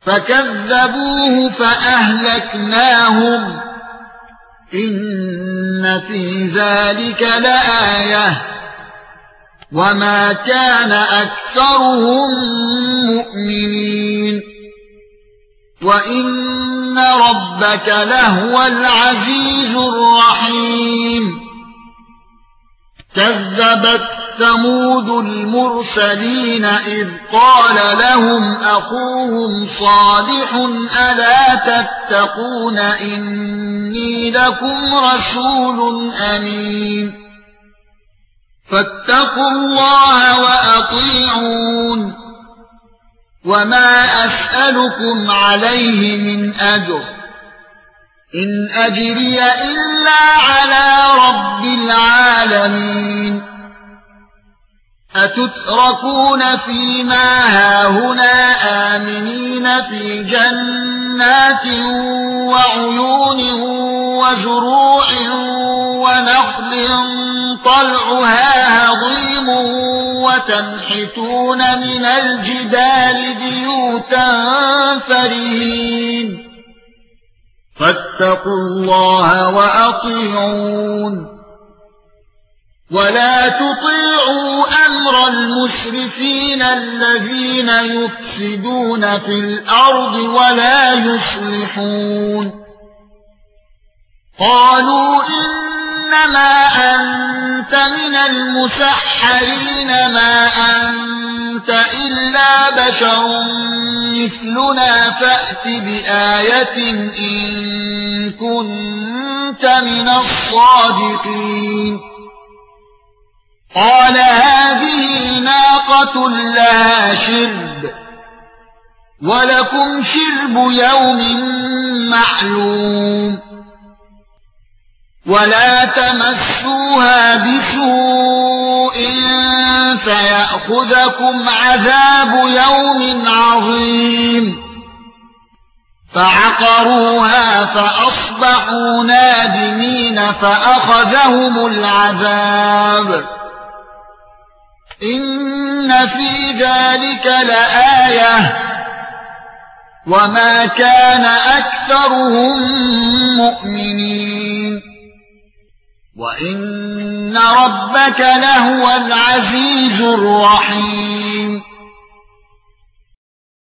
فكذبوه فأهلكناهم إن في ذلك لآية وما كان أكثرهم مؤمنين وإن ربك لهو العزيز الرحيم كذبت ثمود المرسلين إذ قال لهم أخوهم صالح ألا تتقون إني لكم رسول أمين فاتقوا الله وأطيعون وما أسألكم عليه من أجر إن أجري إلا على رب العالمين أتتركون فيما هاهنا آمنين في جنات وعيون وزروع ونخل طلعها هضيم وتنحتون من الجبال بيوتا فرهين فاتقوا الله وأطيعون ولا تطيعوا أمر المسرفين الذين يفسدون في الأرض ولا يصلحون قالوا إنما أنت من المسحرين ما أنت إلا بشر مثلنا فأت بآية إن كنت من الصادقين قال هذه ناقة لها شرب ولكم شرب يوم معلوم ولا تمسوها بسوء فيأخذكم عذاب يوم عظيم فعقروها فأصبحوا نادمين فأخذهم العذاب إن في ذلك لآية وما كان أكثرهم مؤمنين وإن ربك لهو العزيز الرحيم